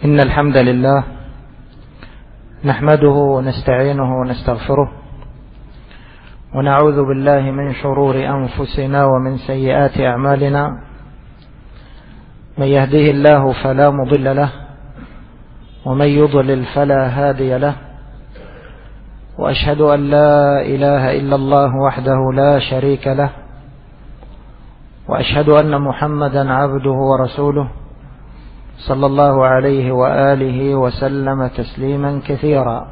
إن الحمد لله نحمده ونستعينه ونستغفره ونعوذ بالله من شرور أنفسنا ومن سيئات أعمالنا. من يهده الله فلا مضل له ومن يضلل فلا هادي له، وأشهد أن لا إله إلا الله وحده لا شريك له، وأشهد أن محمدا عبده ورسوله صلى الله عليه وآله وسلم تسليما كثيرا.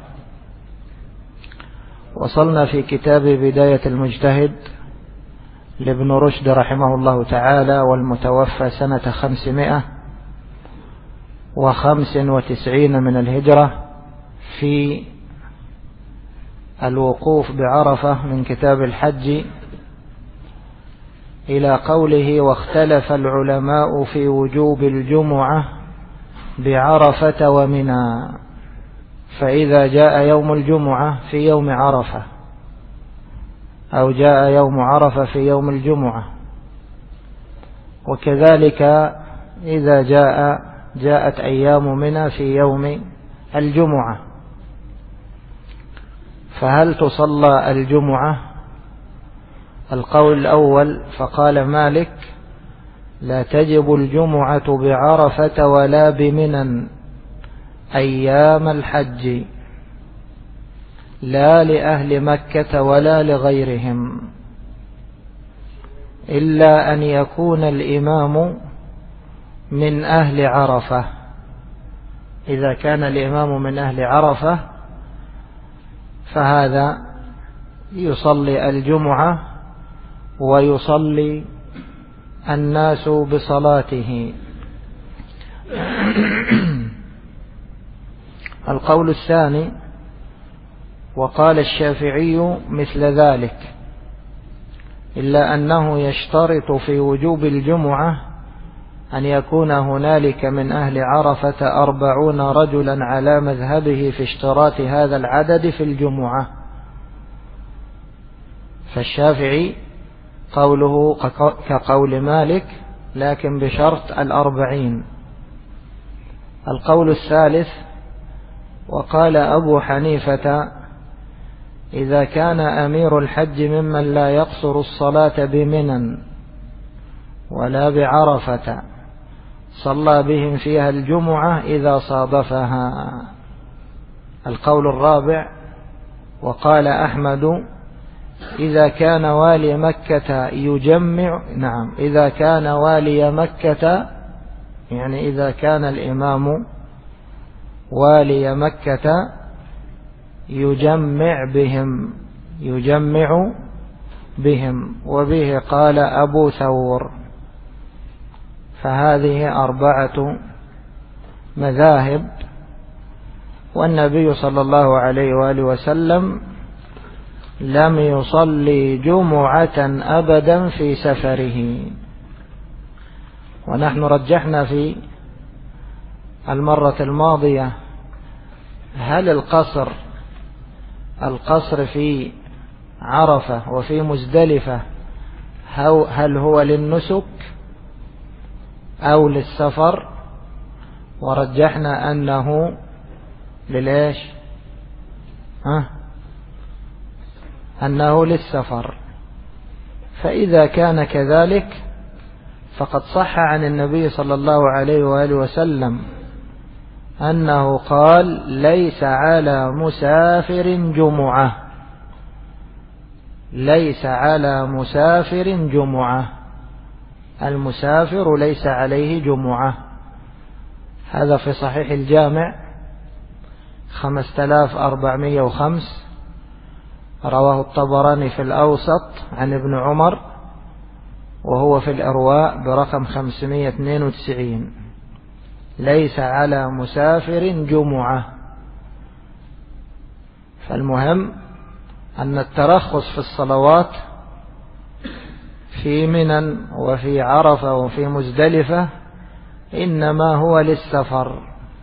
وصلنا في كتاب بداية المجتهد لابن رشد رحمه الله تعالى، والمتوفى سنة 595 من الهجرة، في الوقوف بعرفة من كتاب الحج إلى قوله: واختلف العلماء في وجوب الجمعة بعرفة ومنى، فإذا جاء يوم الجمعة في يوم عرفة أو جاء يوم عرفة في يوم الجمعة، وكذلك إذا جاءت أيام منى في يوم الجمعة، فهل تصلى الجمعة؟ القول الأول فقال مالك: لا تجب الجمعة بعرفة ولا بمنى أيام الحج، لا لأهل مكة ولا لغيرهم، إلا أن يكون الإمام من أهل عرفة. إذا كان الإمام من أهل عرفة فهذا يصلي الجمعة ويصلي الناس بصلاته. القول الثاني: وقال الشافعي مثل ذلك، إلا أنه يشترط في وجوب الجمعة أن يكون هنالك من أهل عرفة 40 رجلا على مذهبه في اشتراط هذا العدد في الجمعة. فالشافعي قوله كقول مالك، لكن بشرط 40. القول الثالث: وقال أبو حنيفة: إذا كان أمير الحج ممن لا يقصر الصلاة بمنى ولا بعرفة صلى بهم فيها الجمعة إذا صادفها. القول الرابع: وقال أحمد: إذا كان والي مكة يجمع، إذا كان والي مكة، يعني إذا كان الإمام والي مكة يجمع بهم، وبه قال أبو ثور. فهذه 4 مذاهب، والنبي صلى الله عليه وآله وسلم لم يصلي جمعة أبدا في سفره. ونحن رجحنا في المرة الماضية هل القصر في عرفة وفي مزدلفة هل هو للنسك أو للسفر؟ ورجحنا أنه للإيش؟ أنه للسفر. فإذا كان كذلك فقد صح عن النبي صلى الله عليه وآله وسلم أنه قال: ليس على مسافر جمعة، ليس على مسافر جمعة، المسافر ليس عليه جمعة. هذا في صحيح الجامع 5405، رواه الطبراني في الأوسط عن ابن عمر، وهو في الإرواء برقم 592: ليس على مسافر جمعة. فالمهم أن الترخص في الصلوات في منى وفي عرفة وفي مزدلفة إنما هو للسفر.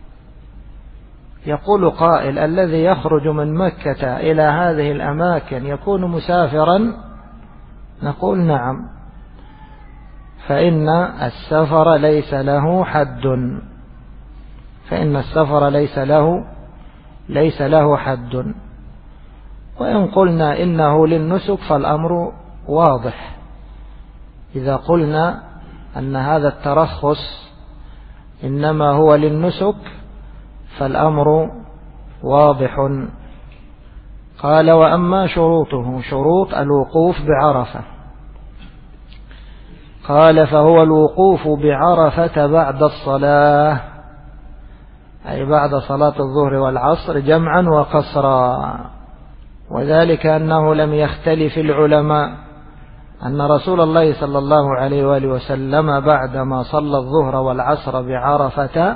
يقول قائل: الذي يخرج من مكة إلى هذه الأماكن يكون مسافرا؟ نقول: نعم، فإن السفر ليس له حد، فإن السفر ليس له حد. وإن قلنا إنه للنسك فالأمر واضح. إذا قلنا أن هذا الترخص إنما هو للنسك فالأمر واضح. قال: وأما شروطه، شروط الوقوف بعرفة، قال: فهو الوقوف بعرفة بعد الصلاة، أي بعد صلاة الظهر والعصر جمعا وقصرا. وذلك أنه لم يختلف العلماء أن رسول الله صلى الله عليه وآله وسلم بعدما صلى الظهر والعصر بعرفة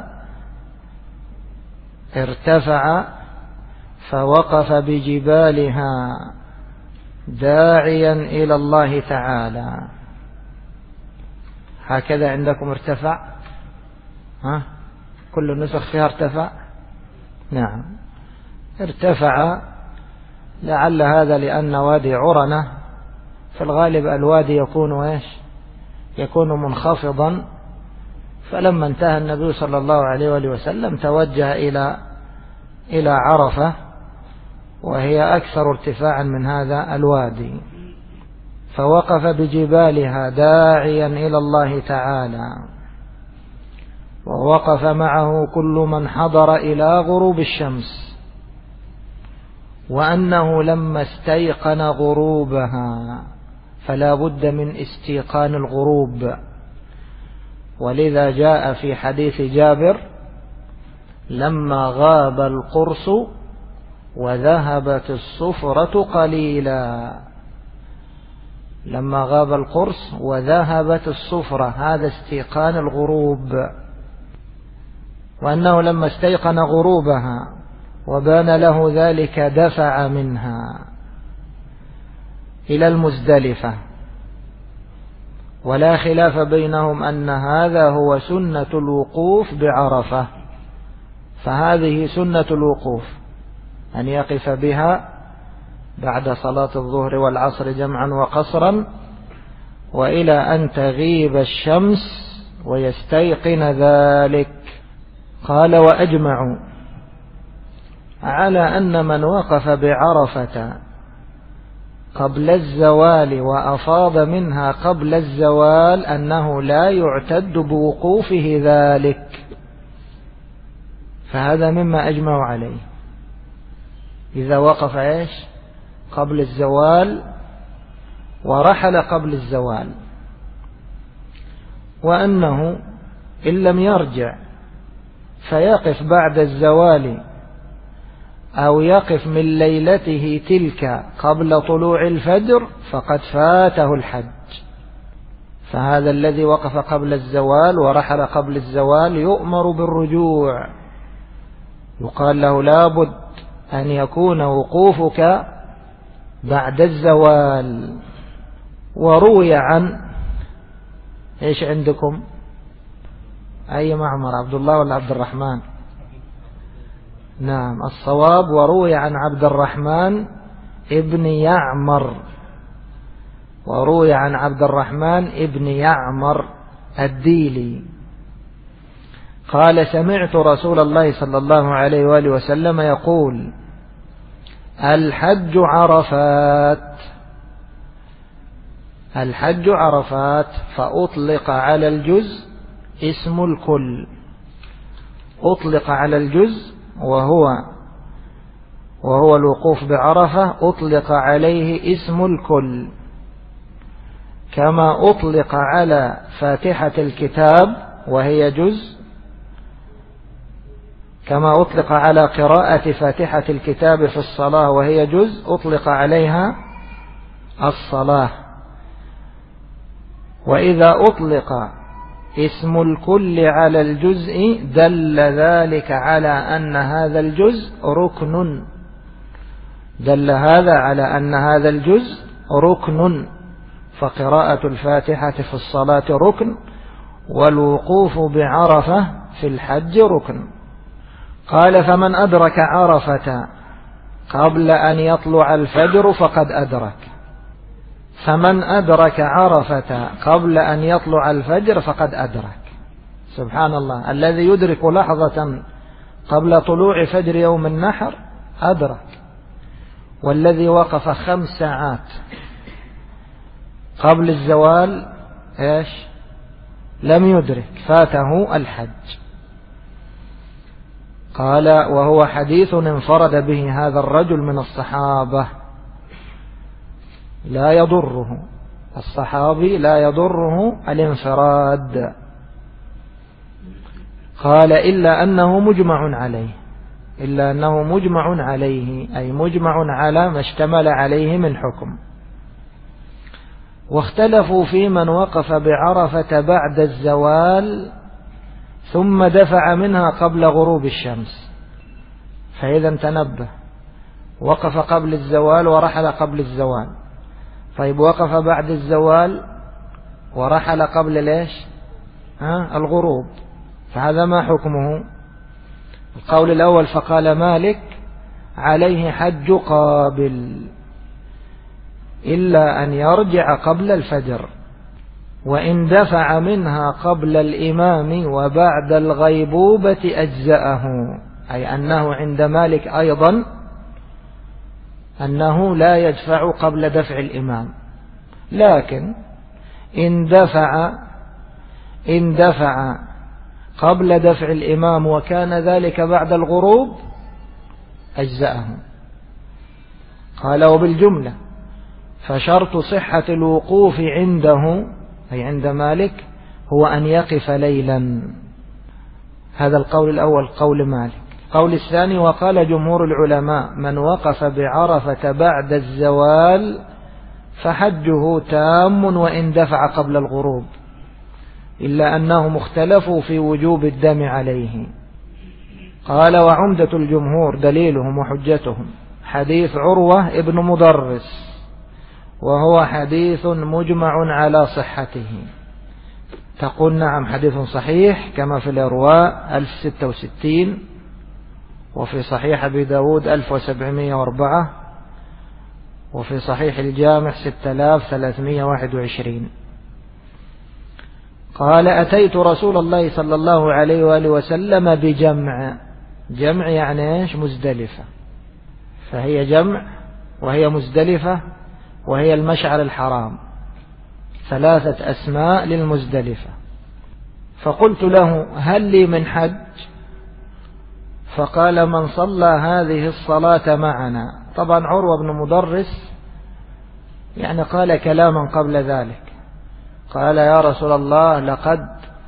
ارتفع فوقف بجبالها داعيا إلى الله تعالى. هكذا عندكم ارتفع؟ كل النسخ فيها ارتفع؟ نعم، ارتفع. لعل هذا لأن وادي عرنة في الغالب الوادي يكون منخفضا، فلما انتهى النبي صلى الله عليه وآله وسلم توجه إلى عرفة، وهي أكثر ارتفاعا من هذا الوادي، فوقف بجبالها داعيا إلى الله تعالى، ووقف معه كل من حضر إلى غروب الشمس، وأنه لما استيقن غروبها، فلا بد من استيقان الغروب. ولذا جاء في حديث جابر: لما غاب القرص وذهبت الصفرة قليلا. لما غاب القرص وذهبت الصفرة، هذا استيقان الغروب. وأنه لما استيقن غروبها وبان له ذلك دفع منها إلى المزدلفة. ولا خلاف بينهم أن هذا هو سنة الوقوف بعرفة، فهذه سنة الوقوف، أن يقف بها بعد صلاة الظهر والعصر جمعا وقصرا، وإلى أن تغيب الشمس ويستيقن ذلك. قال: وأجمعوا على أن من وقف بعرفة قبل الزوال وأفاض منها قبل الزوال أنه لا يعتد بوقوفه ذلك، فهذا مما أجمعوا عليه. إذا وقف قبل الزوال ورحل قبل الزوال، وأنه إن لم يرجع فيقف بعد الزوال أو يقف من ليلته تلك قبل طلوع الفجر فقد فاته الحج. فهذا الذي وقف قبل الزوال ورحل قبل الزوال يؤمر بالرجوع، يقال له: لابد أن يكون وقوفك بعد الزوال. وروي عن عندكم أي معمر، عبد الله ولا عبد الرحمن؟ نعم، الصواب وروي عن عبد الرحمن ابن يعمر، وروي عن عبد الرحمن ابن يعمر الديلي قال: سمعت رسول الله صلى الله عليه وآله وسلم يقول: الحج عرفات. الحج عرفات، فأطلق على الجزء اسم الكل. أطلق على الجزء وهو الوقوف بعرفة، أطلق عليه اسم الكل، كما أطلق على فاتحة الكتاب وهي جزء، كما أطلق على قراءة فاتحة الكتاب في الصلاة وهي جزء، أطلق عليها الصلاة. وإذا أطلق اسم الكل على الجزء دل ذلك على أن هذا الجزء ركن، دل هذا على أن هذا الجزء ركن، فقراءة الفاتحة في الصلاة ركن، والوقوف بعرفة في الحج ركن. قال: فمن أدرك عرفة قبل أن يطلع الفجر فقد أدرك. فمن أدرك عرفة قبل أن يطلع الفجر فقد أدرك. سبحان الله، الذي يدرك لحظة قبل طلوع فجر يوم النحر أدرك، والذي وقف 5 ساعات قبل الزوال إيش؟ لم يدرك، فاته الحج. قال: وهو حديث انفرد به هذا الرجل من الصحابة، لا يضره الصحابي، لا يضره الانفراد. قال: إلا أنه مجمع عليه، إلا أنه مجمع عليه، أي مجمع على ما اشتمل عليه من حكم. واختلفوا في من وقف بعرفة بعد الزوال ثم دفع منها قبل غروب الشمس. فإذا تنبه، وقف قبل الزوال ورحل قبل الزوال. طيب وقف بعد الزوال ورحل قبل ليش؟ الغروب، فهذا ما حكمه؟ القول الأول فقال مالك: عليه حج قابل إلا أن يرجع قبل الفجر، وإن دفع منها قبل الإمام وبعد الغيبوبة أجزأه. أي أنه عند مالك أيضا أنه لا يدفع قبل دفع الإمام، لكن إن دفع قبل دفع الإمام وكان ذلك بعد الغروب أجزأه. قال: وبالجملة فشرط صحة الوقوف عنده، أي عند مالك، هو أن يقف ليلا. هذا القول الأول قول مالك. القول الثاني: وقال جمهور العلماء: من وقف بعرفة بعد الزوال فحجه تام وإن دفع قبل الغروب، إلا أنهم اختلفوا في وجوب الدم عليه. قال: وعمدة الجمهور دليلهم وحجتهم حديث عروة ابن مدرس، وهو حديث مجمع على صحته. تقول: نعم، حديث صحيح، كما في الإرواء 1066، وفي صحيح أبي داود 1704، وفي صحيح الجامع 6321. قال: أتيت رسول الله صلى الله عليه وآله وسلم بجمع. جمع يعني إيش؟ مزدلفة. فهي جمع وهي مزدلفة وهي المشعر الحرام، 3 أسماء للمزدلفة. فقلت له: هل لي من حج؟ فقال: من صلى هذه الصلاة معنا. طبعا عروة بن مدرس يعني قال كلاما قبل ذلك، قال: يا رسول الله، لقد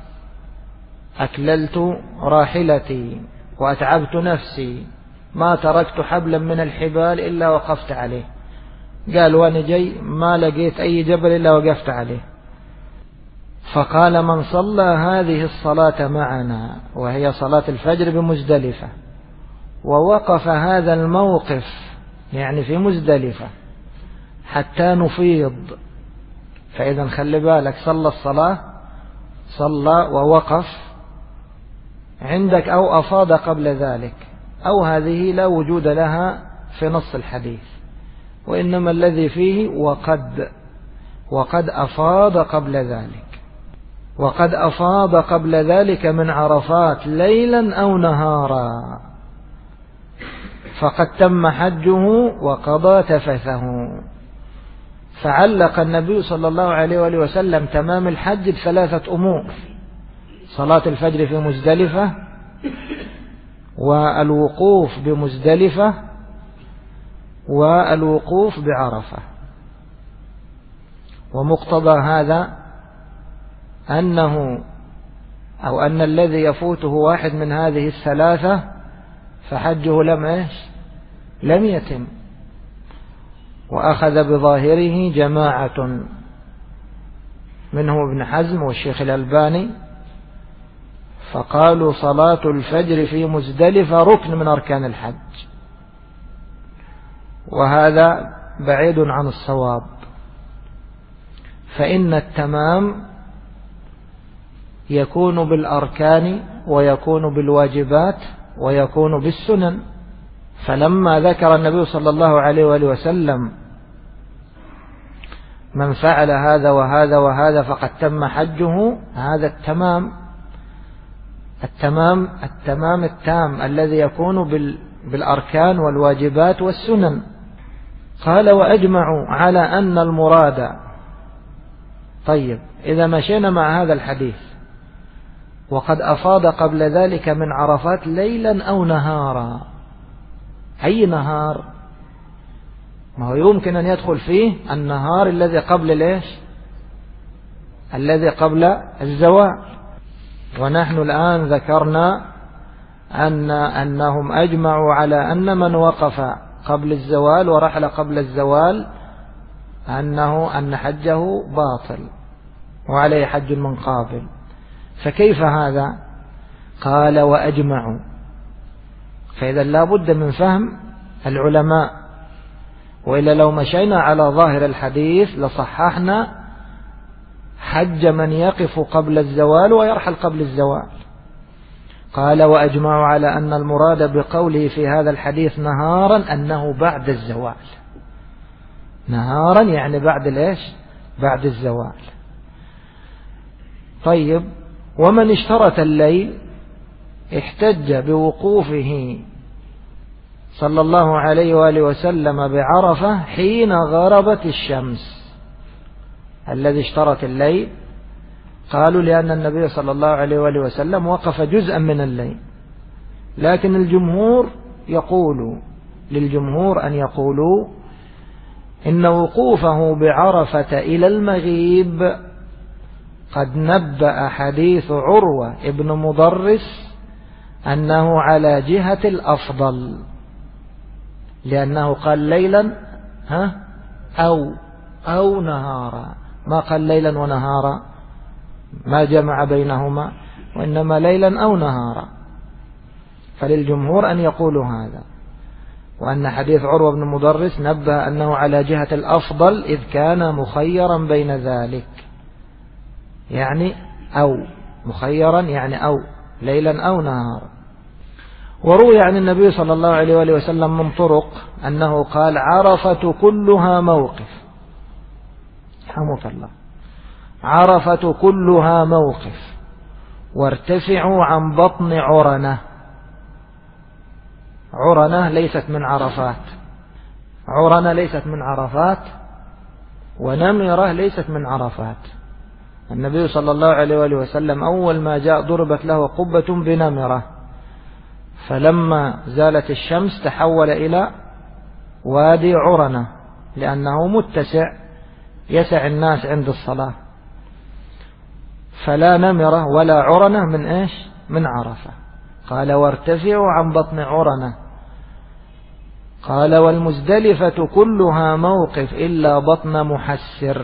أكللت راحلتي وأتعبت نفسي، ما تركت حبلا من الحبال إلا وقفت عليه. قال: وأنا جاي ما لقيت أي جبل إلا وقفت عليه. فقال: من صلى هذه الصلاة معنا، وهي صلاة الفجر بمزدلفة، ووقف هذا الموقف يعني في مزدلفة حتى نفيض. فإذا خلي بالك، صلى الصلاة، صلى ووقف عندك، أو أفاض قبل ذلك، أو هذه لا وجود لها في نص الحديث، وإنما الذي فيه وقد أفاض قبل ذلك، وقد أفاض قبل ذلك من عرفات ليلا أو نهارا، فقد تم حجه وقضى تفثه. فعلق النبي صلى الله عليه وآله وسلم تمام الحج ب3 أمور: صلاة الفجر في مزدلفة، والوقوف بمزدلفة، والوقوف بعرفة. ومقتضى هذا أن الذي يفوته واحد من هذه ال3 فحجه لم يتم. وأخذ بظاهره جماعة منهم ابن حزم والشيخ الألباني، فقالوا: صلاة الفجر في مزدلفة ركن من أركان الحج، وهذا بعيد عن الصواب. فإن التمام يكون بالأركان، ويكون بالواجبات، ويكون بالسنن. فلما ذكر النبي صلى الله عليه وآله وسلم من فعل هذا وهذا وهذا فقد تم حجه، هذا التمام التمام التام الذي يكون بالأركان والواجبات والسنن. قال وأجمعوا على أن المراد. طيب إذا مشينا مع هذا الحديث وقد أفاض قبل ذلك من عرفات ليلا أو نهارا، أي نهار؟ ما هو يمكن أن يدخل فيه النهار الذي قبل ليش؟ الذي قبل الزوال. ونحن الآن ذكرنا أنهم أجمعوا على أن من وقف قبل الزوال ورحل قبل الزوال أن حجه باطل وعليه حج من قابل. فكيف هذا؟ قال وأجمعوا. فإذا لا بد من فهم العلماء، وإلا لو مشينا على ظاهر الحديث لصححنا حج من يقف قبل الزوال ويرحل قبل الزوال. قال وأجمعوا على أن المراد بقوله في هذا الحديث نهارا أنه بعد الزوال. نهارا يعني بعد ليش؟ بعد الزوال. طيب ومن اشترط الليل احتج بوقوفه صلى الله عليه وآله وسلم بعرفة حين غربت الشمس. الذي اشترط الليل قالوا لأن النبي صلى الله عليه وآله وسلم وقف جزءا من الليل، لكن الجمهور يقول للجمهور أن يقولوا إن وقوفه بعرفة إلى المغيب قد نبأ حديث عروة ابن مضرس أنه على جهة الأفضل، لأنه قال ليلا أو نهارا، ما قال ليلا ونهارا، ما جمع بينهما، وإنما ليلا أو نهارا. فللجمهور أن يقولوا هذا، وأن حديث عروة بن مضرس نبه أنه على جهة الأفضل إذ كان مخيرا بين ذلك، يعني أو مخيرا يعني أو ليلا أو نهارا. وروي عن النبي صلى الله عليه وآله وسلم من طرق أنه قال عرفة كلها موقف، رحمك الله، عرفة كلها موقف وارتفعوا عن بطن عرنة. عرنة ليست من عرفات، عرنة ليست من عرفات، ونمرة ليست من عرفات. النبي صلى الله عليه وآله وسلم أول ما جاء ضربت له قبة بنمرة، فلما زالت الشمس تحول إلى وادي عرنة لأنه متسع يسع الناس عند الصلاة، فلا نمرة ولا عرنة من إيش؟ من عرفة. قال وارتفعوا عن بطن عرنة. قال والمزدلفة كلها موقف إلا بطن محسر،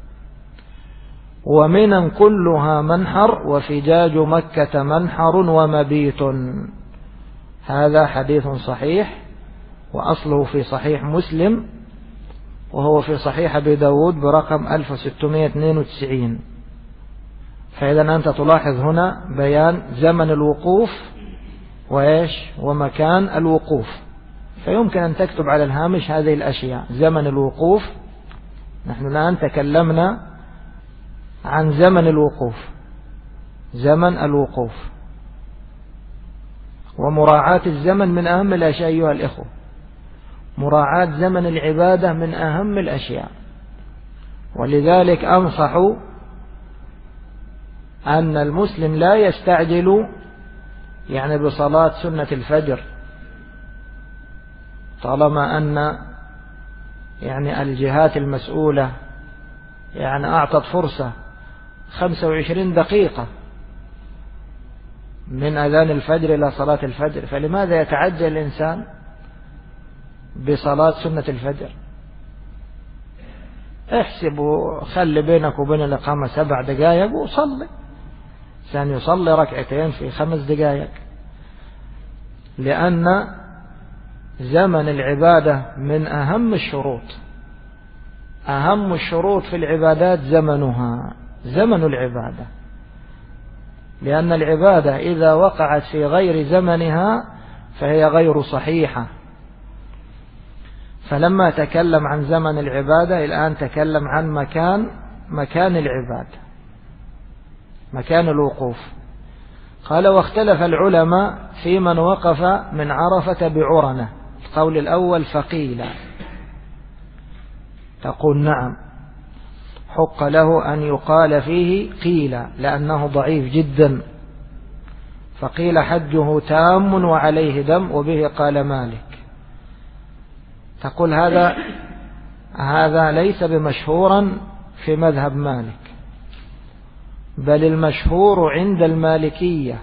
ومنا كلها منحر، وفجاج مكة منحر ومبيت. هذا حديث صحيح، وأصله في صحيح مسلم، وهو في صحيح أبي داود برقم 1692. فإذا أنت تلاحظ هنا بيان زمن الوقوف وإيش ومكان الوقوف، فيمكن أن تكتب على الهامش هذه الأشياء. زمن الوقوف، نحن الآن تكلمنا عن زمن الوقوف، زمن الوقوف، ومراعاة الزمن من أهم الأشياء أيها الإخوة. مراعاة زمن العبادة من أهم الأشياء، ولذلك أنصح أن المسلم لا يستعجل يعني بصلاة سنة الفجر، طالما أن يعني الجهات المسؤولة يعني أعطت فرصة 25 دقيقة من أذان الفجر إلى صلاة الفجر، فلماذا يتعجل الإنسان بصلاة سنة الفجر؟ احسب وخلي بينك وبين الإقامة 7 دقائق وصلي، كان يصلي ركعتين في 5 دقائق، لأن زمن العبادة من أهم الشروط. أهم الشروط في العبادات زمنها، زمن العبادة، لأن العبادة إذا وقعت في غير زمنها فهي غير صحيحة. فلما تكلم عن زمن العبادة الآن تكلم عن مكان العبادة، مكان الوقوف. قال واختلف العلماء في من وقف من عرفة بعرنة. القول الأول فقيل، تقول نعم حق له أن يقال فيه قيل لأنه ضعيف جدا، فقيل حجه تام وعليه دم، وبه قال مالك. تقول هذا ليس بمشهورا في مذهب مالك، بل المشهور عند المالكية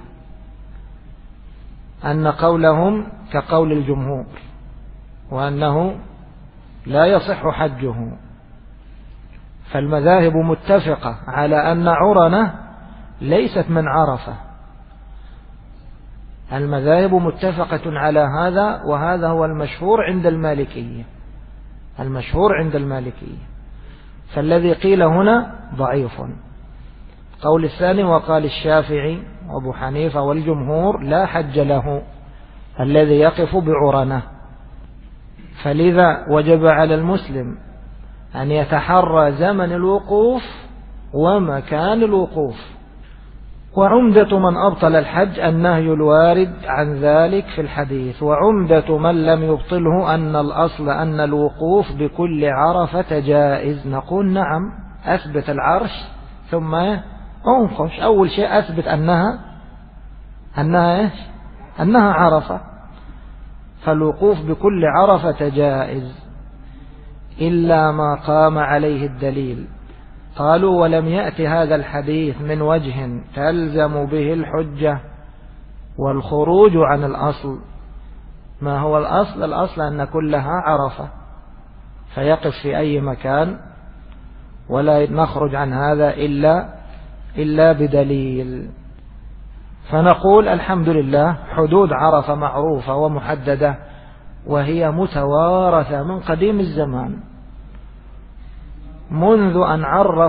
أن قولهم كقول الجمهور، وأنه لا يصح حجه. فالمذاهب متفقة على أن عرنة ليست من عرفة، المذاهب متفقة على هذا، وهذا هو المشهور عند المالكية، المشهور عند المالكية. فالذي قيل هنا ضعيف. قول الثاني وقال الشافعي وابو حنيفة والجمهور لا حج له الذي يقف بعرنة. فلذا وجب على المسلم أن يتحرى زمن الوقوف ومكان الوقوف. وعمدة من أبطل الحج النهي الوارد عن ذلك في الحديث، وعمدة من لم يبطله أن الأصل أن الوقوف بكل عرفة جائز. نقول نعم، أثبت العرش ثم انقش. أول شيء أثبت أنها عرفة، فالوقوف بكل عرفة جائز إلا ما قام عليه الدليل. قالوا ولم يأتي هذا الحديث من وجه تلزم به الحجة والخروج عن الأصل. ما هو الأصل؟ الأصل أن كلها عرفة، فيقف في أي مكان، ولا نخرج عن هذا إلا بدليل. فنقول الحمد لله حدود عرفة معروفة ومحددة، وهي متوارثة من قديم الزمان، منذ أن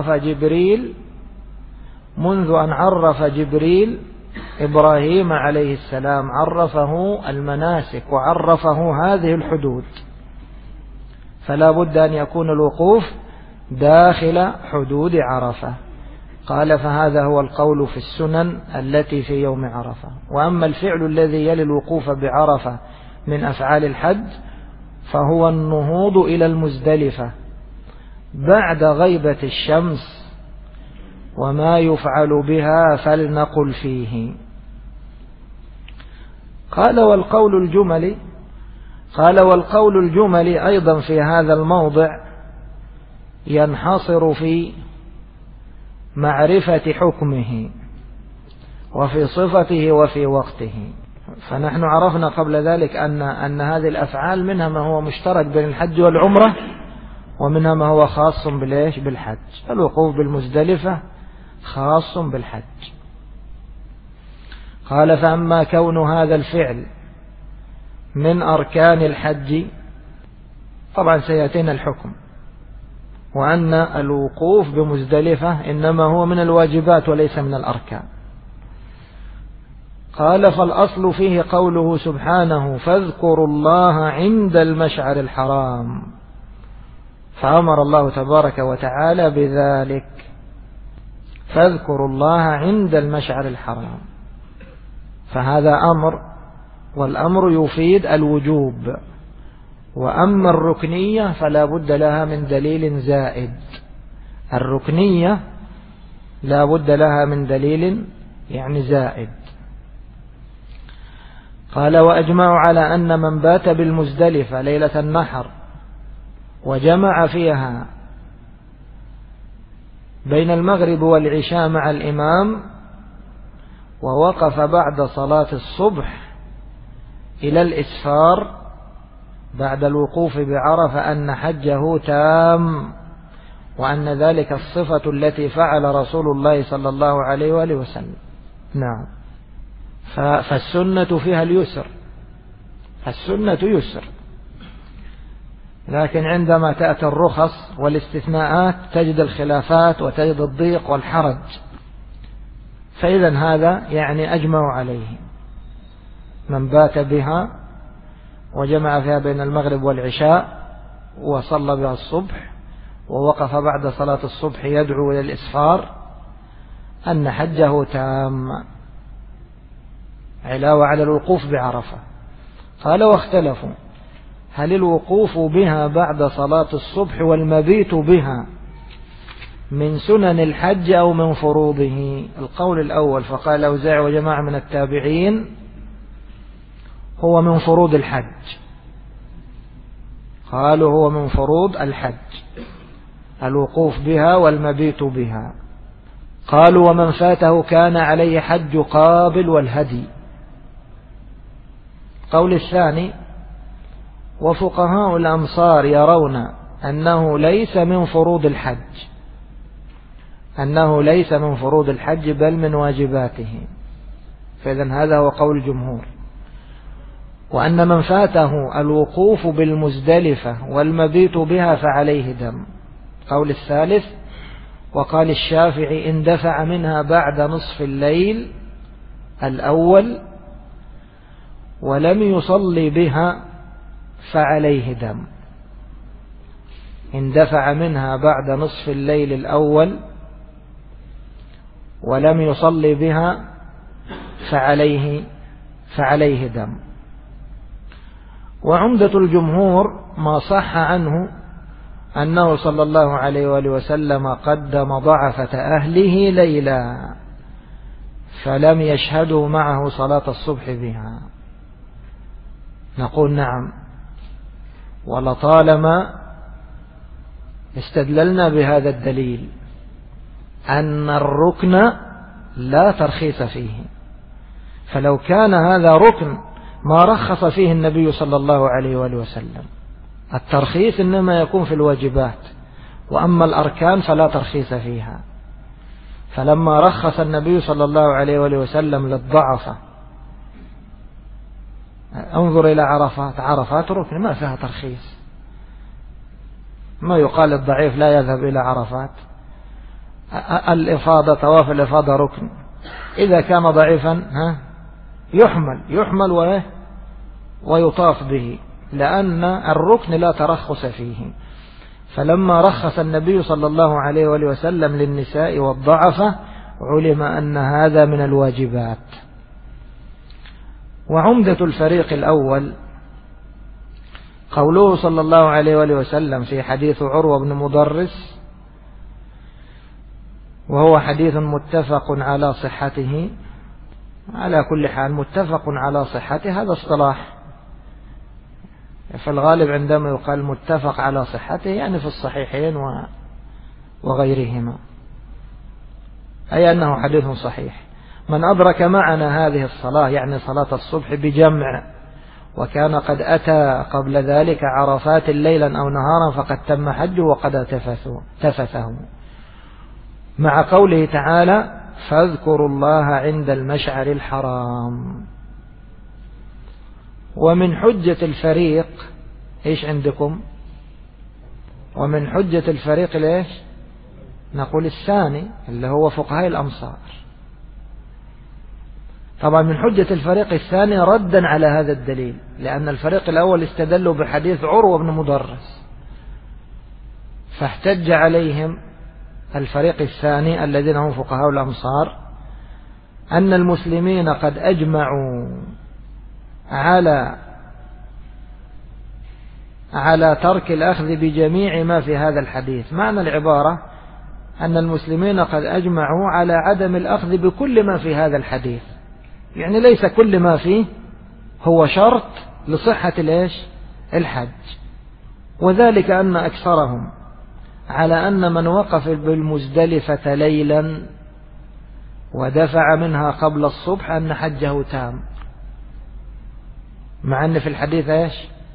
عرف جبريل إبراهيم عليه السلام، عرفه المناسك وعرفه هذه الحدود. فلا بد أن يكون الوقوف داخل حدود عرفة. قال فهذا هو القول في السنن التي في يوم عرفة. وأما الفعل الذي يلي الوقوف بعرفة من أفعال الحج فهو النهوض إلى المزدلفة بعد غيبة الشمس، وما يفعل بها فلنقل فيه. قال والقول الجملي أيضا في هذا الموضع ينحصر في معرفة حكمه وفي صفته وفي وقته. فنحن عرفنا قبل ذلك أن هذه الأفعال منها ما هو مشترك بين الحج والعمرة، ومنها ما هو خاص بالحج. الوقوف بالمزدلفة خاص بالحج. قال فأما كون هذا الفعل من أركان الحج، طبعا سيأتينا الحكم، وأن الوقوف بمزدلفة إنما هو من الواجبات وليس من الأركان. قال فالأصل فيه قوله سبحانه فاذكروا الله عند المشعر الحرام، فأمر الله تبارك وتعالى بذلك، فاذكروا الله عند المشعر الحرام، فهذا أمر، والأمر يفيد الوجوب. وأما الركنية فلا بد لها من دليل زائد، الركنية لا بد لها من دليل زائد. قال وأجمعوا على أن من بات بالمزدلفة ليلة النحر وجمع فيها بين المغرب والعشاء مع الإمام ووقف بعد صلاة الصبح إلى الإسفار بعد الوقوف بعرفة أن حجه تام، وأن ذلك الصفة التي فعل رسول الله صلى الله عليه وآله وسلم. نعم. فالسنة فيها اليسر، السنة يسر، لكن عندما تأتي الرخص والاستثناءات تجد الخلافات وتجد الضيق والحرج. فإذا هذا أجمع عليه من بات بها وجمع فيها بين المغرب والعشاء وصلى بها الصبح ووقف بعد صلاة الصبح يدعو إلى الإسفار أن حجه تام. علاوة على الوقوف بعرفة. قال واختلفوا هل الوقوف بها بعد صلاة الصبح والمبيت بها من سنن الحج أو من فروضه؟ القول الأول فقال الأوزاعي وجماعة من التابعين هو من فروض الحج. قالوا هو من فروض الحج الوقوف بها والمبيت بها. قالوا ومن فاته كان عليه حج قابل والهدي. قول الثاني وفقهاء الأمصار يرون أنه ليس من فروض الحج، أنه ليس من فروض الحج بل من واجباته، فإذن هذا هو قول الجمهور. وأن من فاته الوقوف بالمزدلفة والمبيت بها فعليه دم. قول الثالث وقال الشافعي إن دفع منها بعد نصف الليل الأول ولم يصلي بها فعليه دم. إن دفع منها بعد نصف الليل الأول ولم يصلي بها فعليه دم. وعمدة الجمهور ما صح عنه أنه صلى الله عليه وآله وسلم قدم ضعفة أهله ليلا فلم يشهدوا معه صلاة الصبح بها. نقول نعم، ولطالما استدللنا بهذا الدليل أن الركن لا ترخيص فيه، فلو كان هذا ركن ما رخص فيه النبي صلى الله عليه وآله وسلم. الترخيص إنما يكون في الواجبات، وأما الأركان فلا ترخيص فيها. فلما رخص النبي صلى الله عليه وآله وسلم للضعفة، انظر إلى عرفات، عرفات ركن ما فيها ترخيص، ما يقال الضعيف لا يذهب إلى عرفات. الإفاضة طواف الإفاضة ركن، إذا كان ضعيفا يحمل ويطاف به، لأن الركن لا ترخص فيه. فلما رخص النبي صلى الله عليه وآله وسلم للنساء والضعفة علم أن هذا من الواجبات. وعمدة الفريق الأول قوله صلى الله عليه وآله وسلم في حديث عروة بن مضرس، وهو حديث متفق على صحته. على كل حال متفق على صحته هذا اصطلاح، فالغالب عندما يقال متفق على صحته يعني في الصحيحين وغيرهما، أي أنه حديث صحيح. من أدرك معنا هذه الصلاة يعني صلاة الصبح بجمع وكان قد أتى قبل ذلك عرفات ليلا أو نهارا فقد تم حجه وقد تفثه، مع قوله تعالى فاذكروا الله عند المشعر الحرام. ومن حجة الفريق إيش عندكم؟ ومن حجة الفريق ليش؟ نقول الثاني اللي هو فقهاء الأمصار. طبعا من حجة الفريق الثاني ردا على هذا الدليل، لأن الفريق الأول استدلوا بحديث عروة بن مضرس، فاحتج عليهم الفريق الثاني الذين هم فقهاء الأمصار أن المسلمين قد أجمعوا على ترك الأخذ بجميع ما في هذا الحديث. معنى العبارة أن المسلمين قد أجمعوا على عدم الأخذ بكل ما في هذا الحديث، يعني ليس كل ما فيه هو شرط لصحة الحج. وذلك أن أكثرهم على أن من وقف بالمزدلفة ليلا ودفع منها قبل الصبح أن حجه تام، مع أن في الحديث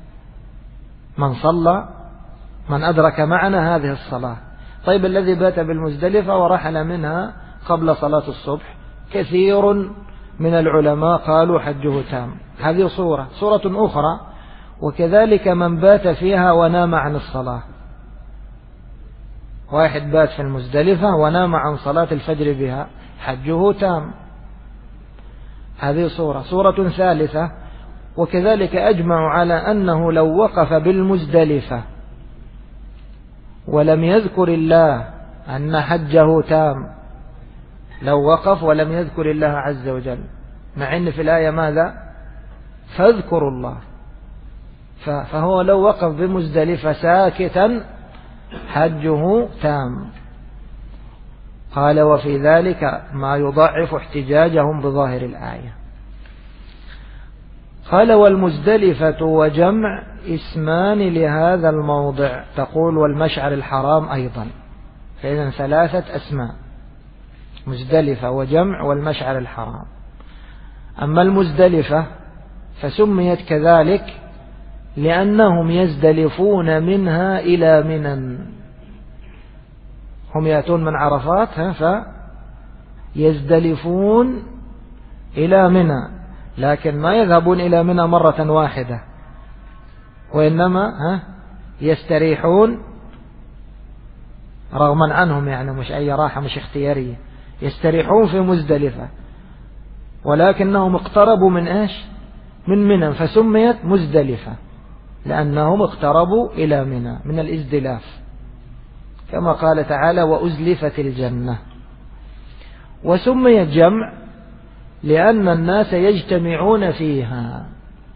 من أدرك معنا هذه الصلاة. طيب الذي بات بالمزدلفة ورحل منها قبل صلاة الصبح، كثير من العلماء قالوا حجه تام. هذه صورة أخرى. وكذلك من بات فيها ونام عن الصلاة، واحد بات في المزدلفة ونام عن صلاة الفجر بها، حجه تام. هذه صورة ثالثة. وكذلك أجمعوا على أنه لو وقف بالمزدلفة ولم يذكر الله أن حجه تام، لو وقف ولم يذكر الله عز وجل مع أن في الآية ماذا؟ فاذكروا الله. فهو لو وقف بمزدلفة ساكتا حجه تام. قال وفي ذلك ما يضعف احتجاجهم بظاهر الآية. قال والمزدلفة وجمع اسمان لهذا الموضع، تقول والمشعر الحرام أيضا، فإذا 3 أسماء: مزدلفة وجمع والمشعر الحرام. أما المزدلفة فسميت كذلك لأنهم يزدلفون منها إلى منى. هم يأتون من عرفات فيزدلفون إلى منى، لكن ما يذهبون إلى منى مرة واحدة، وإنما يستريحون رغما عنهم، يعني مش أي راحة، مش اختيارية، يستريحون في مزدلفة، ولكنهم اقتربوا من إيش؟ من منى، فسميت مزدلفة لأنهم اقتربوا إلى منى من الازدلاف، كما قال تعالى وأزلفت الجنة. وسميت جمع لأن الناس يجتمعون فيها،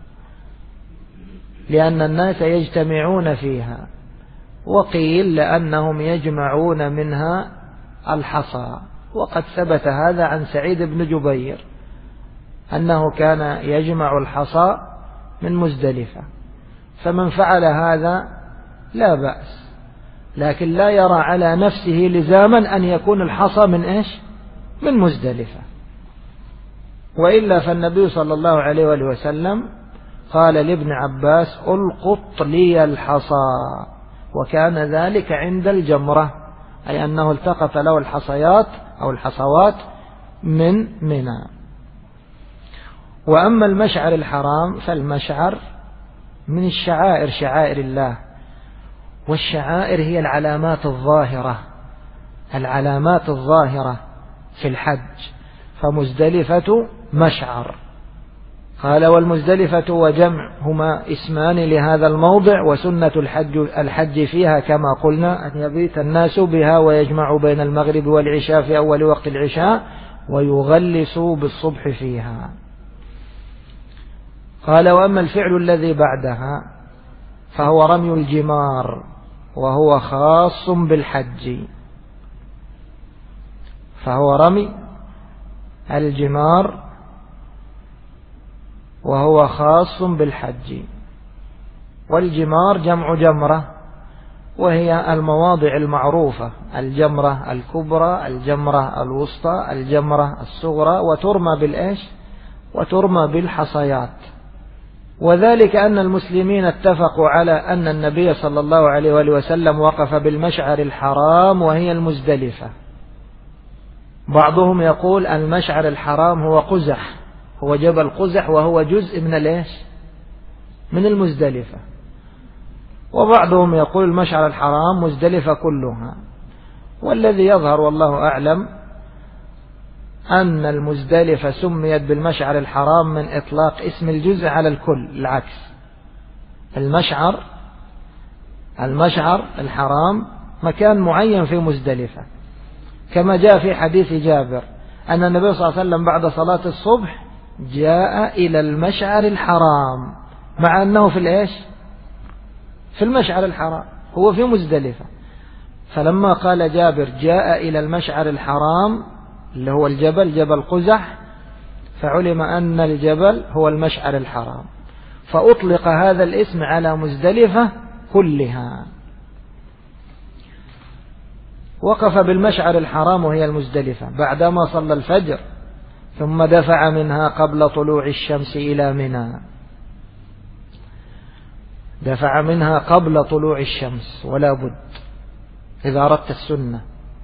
وقيل لأنهم يجمعون منها الحصى. وقد ثبت هذا عن سعيد بن جبير أنه كان يجمع الحصى من مزدلفة، فمن فعل هذا لا بأس، لكن لا يرى على نفسه لزاما أن يكون الحصى من إيش؟ من مزدلفة. وإلا فالنبي صلى الله عليه وآله وسلم قال لابن عباس ألقط لي الحصى، وكان ذلك عند الجمرة، أي أنه التقط له الحصيات أو الحصوات من منى. وأما المشعر الحرام فالمشعر من الشعائر، شعائر الله، والشعائر هي العلامات الظاهرة في الحج، فمزدلفة مشعر. قال والمزدلفة وجمع هما اسمان لهذا الموضع، وسنة الحج فيها كما قلنا أن يبيت الناس بها ويجمعوا بين المغرب والعشاء في أول وقت العشاء ويغلسوا بالصبح فيها. قال وأما الفعل الذي بعدها فهو رمي الجمار، وهو خاص بالحج. فهو رمي الجمار وهو خاص بالحج. والجمار جمع جمرة، وهي المواضع المعروفة: الجمرة الكبرى، الجمرة الوسطى، الجمرة الصغرى، وترمى بالإيش؟ وترمى بالحصيات. وذلك أن المسلمين اتفقوا على أن النبي صلى الله عليه وآله وسلم وقف بالمشعر الحرام وهي المزدلفة. بعضهم يقول المشعر الحرام هو قزح، هو جبل قزح، وهو جزء من الإيش؟ من المزدلفة. وبعضهم يقول المشعر الحرام مزدلفة كلها. والذي يظهر والله أعلم أن المزدلفة سميت بالمشعر الحرام من إطلاق اسم الجزء على الكل، العكس. المشعر الحرام مكان معين في مزدلفة، كما جاء في حديث جابر أن النبي صلى الله عليه وسلم بعد صلاة الصبح جاء إلى المشعر الحرام، مع أنه في الإيش؟ في المشعر الحرام، هو في مزدلفة. فلما قال جابر جاء إلى المشعر الحرام اللي هو الجبل، جبل قزح، فعلم أن الجبل هو المشعر الحرام، فأطلق هذا الاسم على مزدلفة كلها. وقف بالمشعر الحرام وهي المزدلفة بعدما صلى الفجر، ثم دفع منها قبل طلوع الشمس إلى منى. دفع منها قبل طلوع الشمس، ولا بد إذا أردت السنة،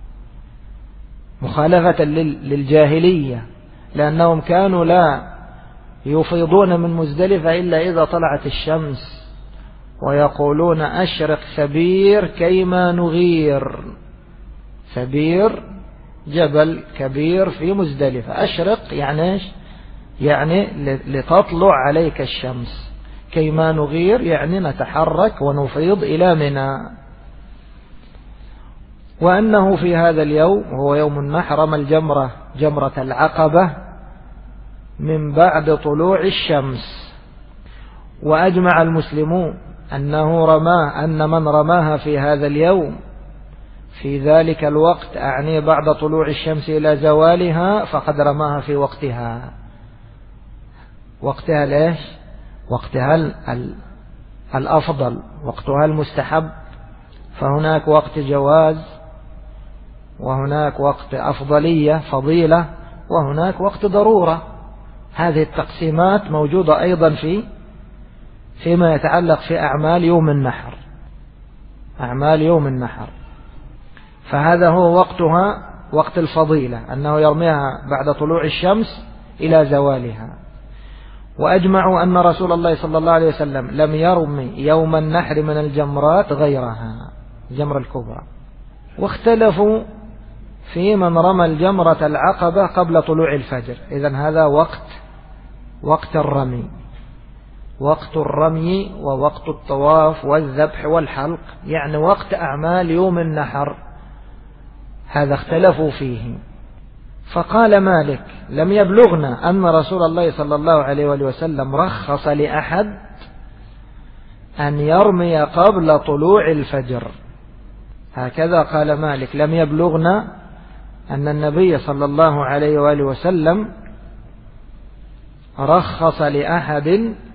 مخالفة للجاهلية، لأنهم كانوا لا يفيضون من مزدلفة إلا إذا طلعت الشمس، ويقولون أشرق ثبير كيما نغير. ثبير جبل كبير في مزدلفة، أشرق يعني إيش؟ يعني لتطلع عليك الشمس، كيما نغير يعني نتحرك ونفيض إلى منى. وأنه في هذا اليوم وهو يوم النحر رمى الجمرة، جمرة العقبة، من بعد طلوع الشمس. وأجمع المسلمون أن من رماها في هذا اليوم في ذلك الوقت، أعني بعد طلوع الشمس إلى زوالها، فقد رماها في وقتها. وقتها ليش؟ وقتها الأفضل، وقتها المستحب. فهناك وقت جواز، وهناك وقت أفضلية فضيلة، وهناك وقت ضرورة. هذه التقسيمات موجودة أيضا فيما يتعلق في أعمال يوم النحر. أعمال يوم النحر، فهذا هو وقتها وقت الفضيلة، أنه يرميها بعد طلوع الشمس إلى زوالها. وأجمعوا أن رسول الله صلى الله عليه وسلم لم يرمي يوم النحر من الجمرات غيرها، الجمرة الكبرى. واختلفوا في من رمى الجمرة العقبة قبل طلوع الفجر. إذن هذا وقت الرمي، وقت الرمي ووقت الطواف والذبح والحلق، يعني وقت أعمال يوم النحر، هذا اختلفوا فيه. فقال مالك: لم يبلغنا أن رسول الله صلى الله عليه وسلم رخص لأحد أن يرمي قبل طلوع الفجر. هكذا قال مالك: لم يبلغنا أن النبي صلى الله عليه وآله وسلم رخص لأحد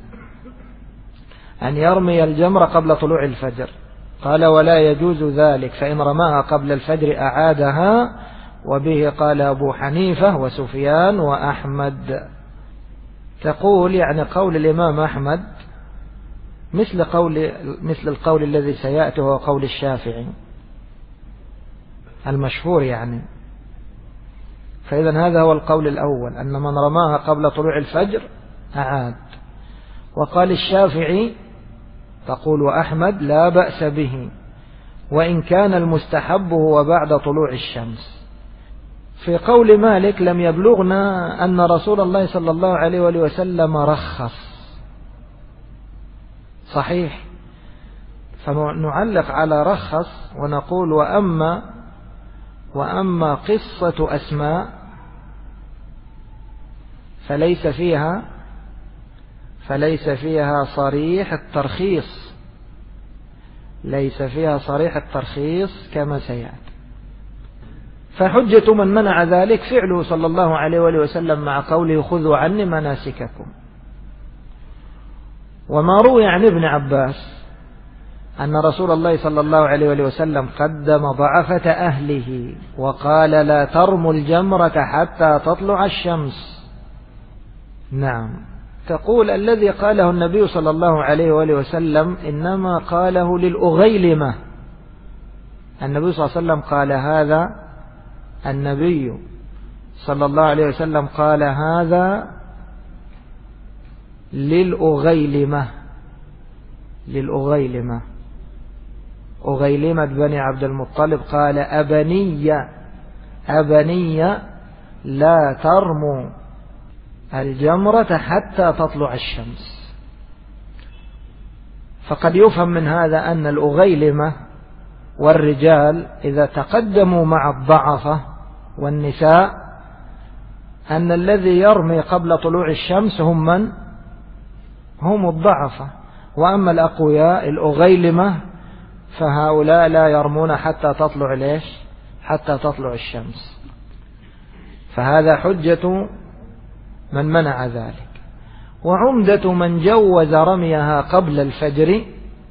أن يرمي الجمر قبل طلوع الفجر. قال: ولا يجوز ذلك، فإن رماها قبل الفجر أعادها. وبه قال أبو حنيفة وسفيان وأحمد. تقول يعني قول الإمام أحمد مثل القول الذي سيأتي، هو قول الشافعي المشهور يعني. فإذا هذا هو القول الأول، أن من رماها قبل طلوع الفجر أعاد. وقال الشافعي تقول وأحمد: لا بأس به، وإن كان المستحب هو بعد طلوع الشمس. في قول مالك: لم يبلغنا أن رسول الله صلى الله عليه وسلم رخص. صحيح، فنعلق على رخص ونقول: وأما قصة أسماء فليس فيها صريح الترخيص، ليس فيها صريح الترخيص كما سيأتي. فحجة من منع ذلك فعله صلى الله عليه وسلم مع قوله: خذوا عني مناسككم. وما روي عن ابن عباس أن رسول الله صلى الله عليه وسلم قدم ضعفة أهله وقال: لا ترموا الجمرة حتى تطلع الشمس. نعم. تقول: الذي قاله النبي صلى الله عليه وسلم إنما قاله للأغيلمة. النبي صلى الله عليه وسلم قال هذا، النبي صلى الله عليه وسلم قال هذا للأغيلمة، أغيلمة بني عبد المطلب. قال: أبني لا ترموا الجمرة حتى تطلع الشمس. فقد يفهم من هذا أن الأغيلمة والرجال إذا تقدموا مع الضعفة والنساء، أن الذي يرمي قبل طلوع الشمس هم الضعفة. وأما الأقوياء الأغيلمة فهؤلاء لا يرمون حتى تطلع الشمس. فهذا حجة من منع ذلك. وعمدة من جوز رميها قبل الفجر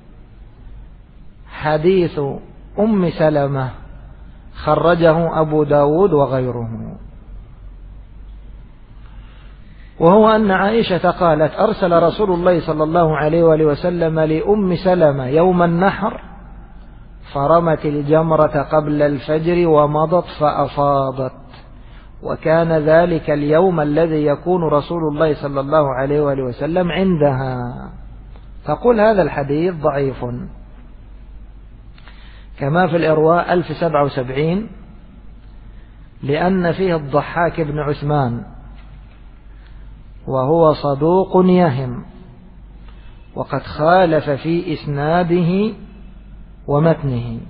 حديث أم سلمة، خرجه أبو داود وغيره، وهو أن عائشة قالت: أرسل رسول الله صلى الله عليه وسلم لأم سلمة يوم النحر فرمت الجمرة قبل الفجر ومضت فأفاضت، وكان ذلك اليوم الذي يكون رسول الله صلى الله عليه وسلم عندها. تقول: هذا الحديث ضعيف، كما في الإرواء 1077، لأن فيه الضحاك بن عثمان وهو صدوق يهم، وقد خالف في إسناده ومتنه.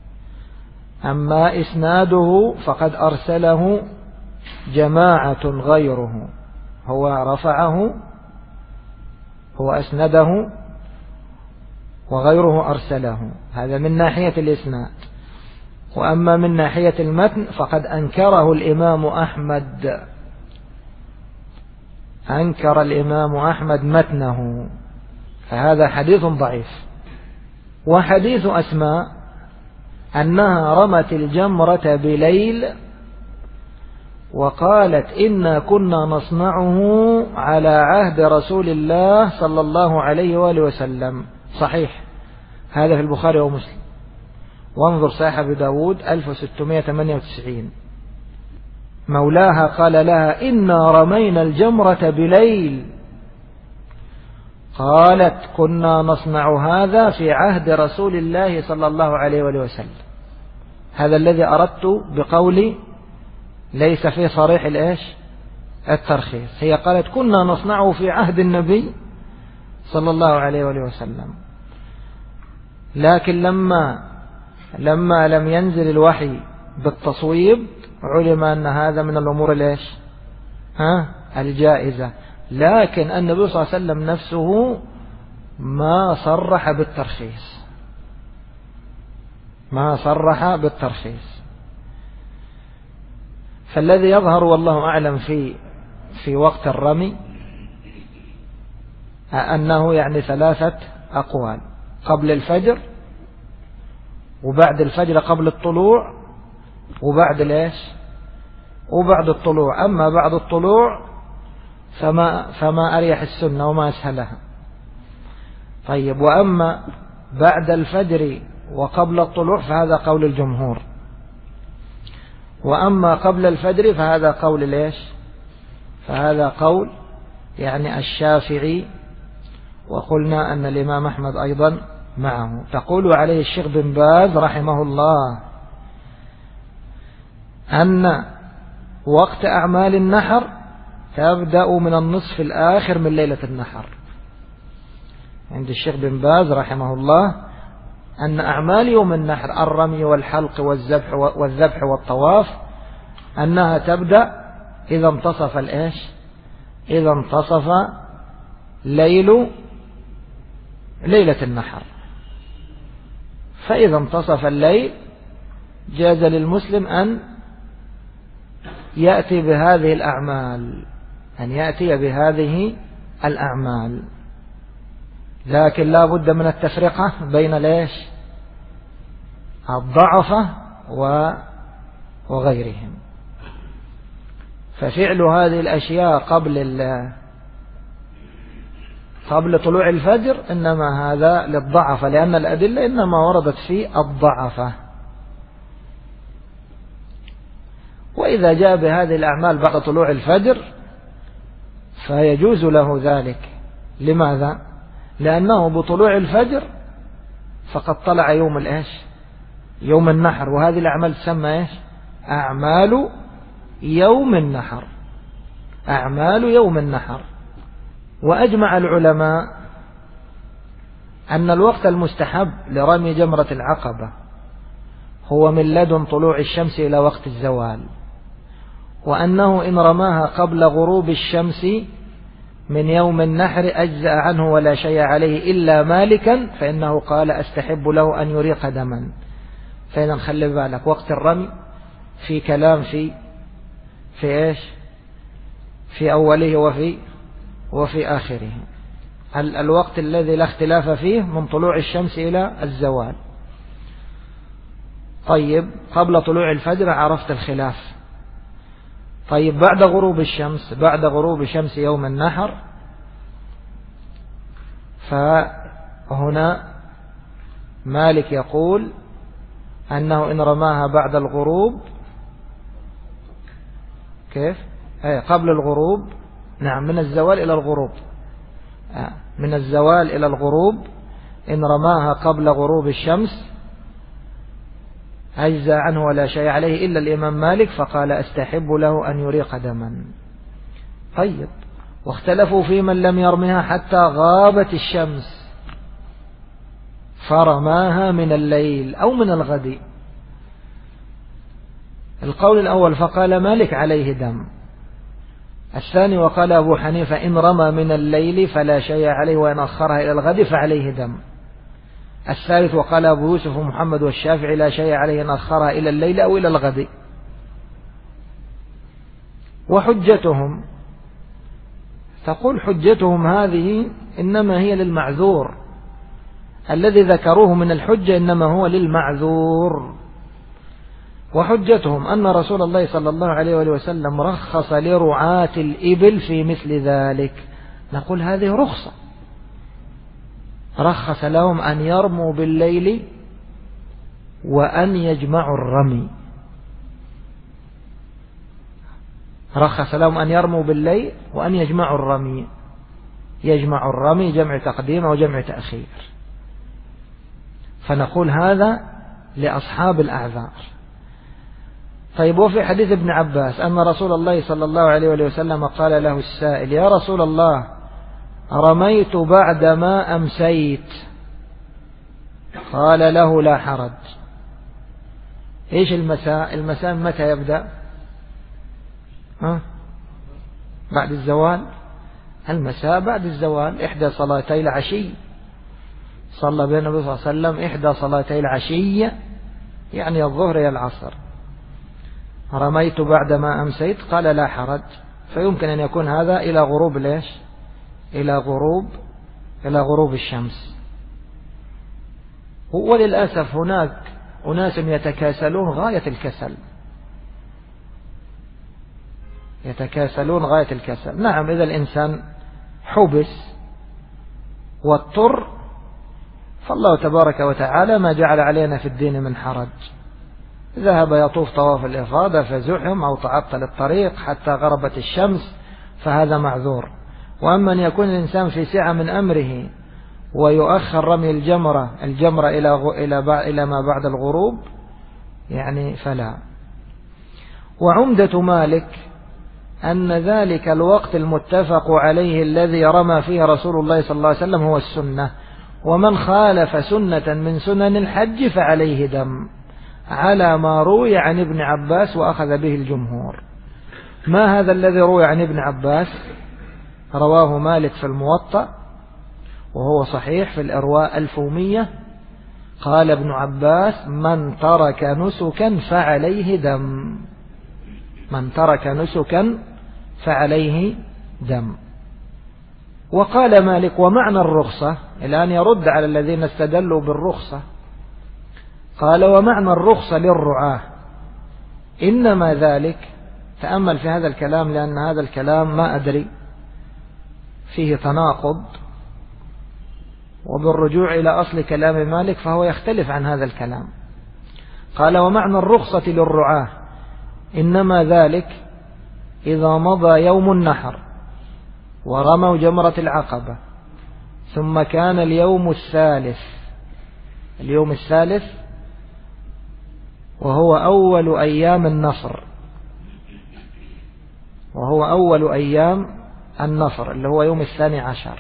أما إسناده فقد أرسله جماعة غيره هو رفعه، هو أسنده، وغيره أرسله. هذا من ناحية الإسناد. وأما من ناحية المتن فقد أنكره الإمام أحمد، أنكر الإمام أحمد متنه، فهذا حديث ضعيف. وحديث أسماء أنها رمت الجمرة بليل وقالت إنا كنا نصنعه على عهد رسول الله صلى الله عليه وآله وسلم، صحيح، هذا في البخاري ومسلم. وانظر صحيح أبي داود 1698. مولاها قال لها إنا رمينا الجمرة بليل، قالت كنا نصنع هذا في عهد رسول الله صلى الله عليه وآله وسلم. هذا الذي أردت بقولي ليس في صريح الترخيص. هي قالت كنا نصنعه في عهد النبي صلى الله عليه وآله وسلم، لكن لما لم ينزل الوحي بالتصويب علم أن هذا من الأمور الجائزة. لكن النبي صلى الله عليه وسلم نفسه ما صرح بالترخيص، ما صرح بالترخيص. فالذي يظهر والله أعلم في وقت الرمي أنه يعني 3 أقوال: قبل الفجر، وبعد الفجر قبل الطلوع، وبعد الطلوع. أما بعد الطلوع فما أريح السنة وما أسهلها. طيب، وأما بعد الفجر وقبل الطلوع فهذا قول الجمهور، وأما قبل الفجر فهذا قول فهذا قول يعني الشافعي. وقلنا أن الإمام أحمد أيضا معه. تقول عليه الشيخ بن باز رحمه الله أن وقت أعمال النحر تبدأ من النصف الآخر من ليلة النحر. عند الشيخ بن باز رحمه الله أن أعمال يوم النحر الرمي والحلق والذبح والطواف أنها تبدأ إذا انتصف إذا انتصف ليلة النحر. فإذا انتصف الليل جاز للمسلم أن يأتي بهذه الأعمال، أن يأتي بهذه الأعمال، لكن لا بد من التفرقة بين الضعفة وغيرهم. ففعل هذه الأشياء قبل طلوع الفجر إنما هذا للضعفة، لأن الأدلة إنما وردت في الضعفة. وإذا جاء بهذه الأعمال بعد طلوع الفجر فيجوز له ذلك. لماذا؟ لأنه بطلوع الفجر فقد طلع يوم النحر، وهذه الأعمال تسمى أعمال يوم النحر، أعمال يوم النحر. وأجمع العلماء أن الوقت المستحب لرمي جمرة العقبة هو من لدن طلوع الشمس إلى وقت الزوال، وأنه إن رماها قبل غروب الشمس من يوم النحر أجزأ عنه ولا شيء عليه إلا مالكا، فإنه قال أستحب له أن يريق دما. فإذا نخلي بالك وقت الرمي في كلام في أوله وفي آخره. الوقت الذي لا اختلاف فيه من طلوع الشمس إلى الزوال. طيب، قبل طلوع الفجر عرفت الخلاف. طيب، بعد غروب شمس يوم النحر، فهنا مالك يقول أنه إن رماها بعد الغروب قبل الغروب، نعم، من الزوال إلى الغروب، من الزوال إلى الغروب إن رماها قبل غروب الشمس أجزى عنه ولا شيء عليه إلا الإمام مالك، فقال أستحب له أن يريق دما. طيب، واختلفوا في من لم يرمها حتى غابت الشمس فرماها من الليل أو من الغد. القول الأول فقال مالك عليه دم، الثاني وقال أبو حنيفة إن رمى من الليل فلا شيء عليه وإن أخرها إلى الغد فعليه دم. الثالث وقال أبو يوسف ومحمد والشافعي لا شيء عليه إن أخرها إلى الليل أو إلى الغد. وحجتهم تقول حجتهم هذه إنما هي للمعذور، الذي ذكروه من الحجة إنما هو للمعذور. وحجتهم أن رسول الله صلى الله عليه وسلم رخص لرعاة الإبل في مثل ذلك. نقول هذه رخصة، رخص لهم أن يرموا بالليل وأن يجمعوا الرمي، رخص لهم أن يرموا بالليل وأن يجمعوا الرمي. يجمع الرمي جمع تقديم وجمع تأخير. فنقول هذا لأصحاب الأعذار. طيب وفي حديث ابن عباس أن رسول الله صلى الله عليه وسلم قال له السائل يا رسول الله رميت بعدما أمسيت، قال له لا حرج. إيش المساء؟ المساء متى يبدأ؟ بعد الزوال. المساء بعد الزوال، إحدى صلاتي العشي. صلى بين النبي صلى الله عليه وسلم إحدى صلاتي العشي، يعني الظهر يا العصر. رميت بعدما أمسيت قال لا حرج. فيمكن أن يكون هذا إلى غروب ليش؟ إلى غروب الشمس. وللأسف هناك أناس يتكاسلون غاية الكسل، يتكاسلون غاية الكسل. نعم إذا الإنسان حبس واضطر فالله تبارك وتعالى ما جعل علينا في الدين من حرج. ذهب يطوف طواف الإفاضة فزحم أو تعطل الطريق حتى غربت الشمس فهذا معذور. وأما أن يكون الإنسان في سعة من أمره ويؤخر رمي الجمرة إلى ما بعد الغروب يعني فلا. وعمدة مالك أن ذلك الوقت المتفق عليه الذي رمى فيه رسول الله صلى الله عليه وسلم هو السنة، ومن خالف سنة من سنن الحج فعليه دم، على ما روي عن ابن عباس وأخذ به الجمهور. ما هذا الذي روي عن ابن عباس؟ رواه مالك في الموطأ وهو صحيح في الإرواء 1100. قال ابن عباس من ترك نسكا فعليه دم، من ترك نسكا فعليه دم. وقال مالك ومعنى الرخصة، الآن يرد على الذين استدلوا بالرخصة، قال ومعنى الرخصة للرعاة إنما ذلك. تأمل في هذا الكلام لأن هذا الكلام ما أدري فيه تناقض، وبالرجوع إلى أصل كلام مالك فهو يختلف عن هذا الكلام. قال ومعنى الرخصة للرعاة إنما ذلك إذا مضى يوم النحر ورموا جمرة العقبة ثم كان اليوم الثالث وهو أول أيام النفر اللي هو يوم 12.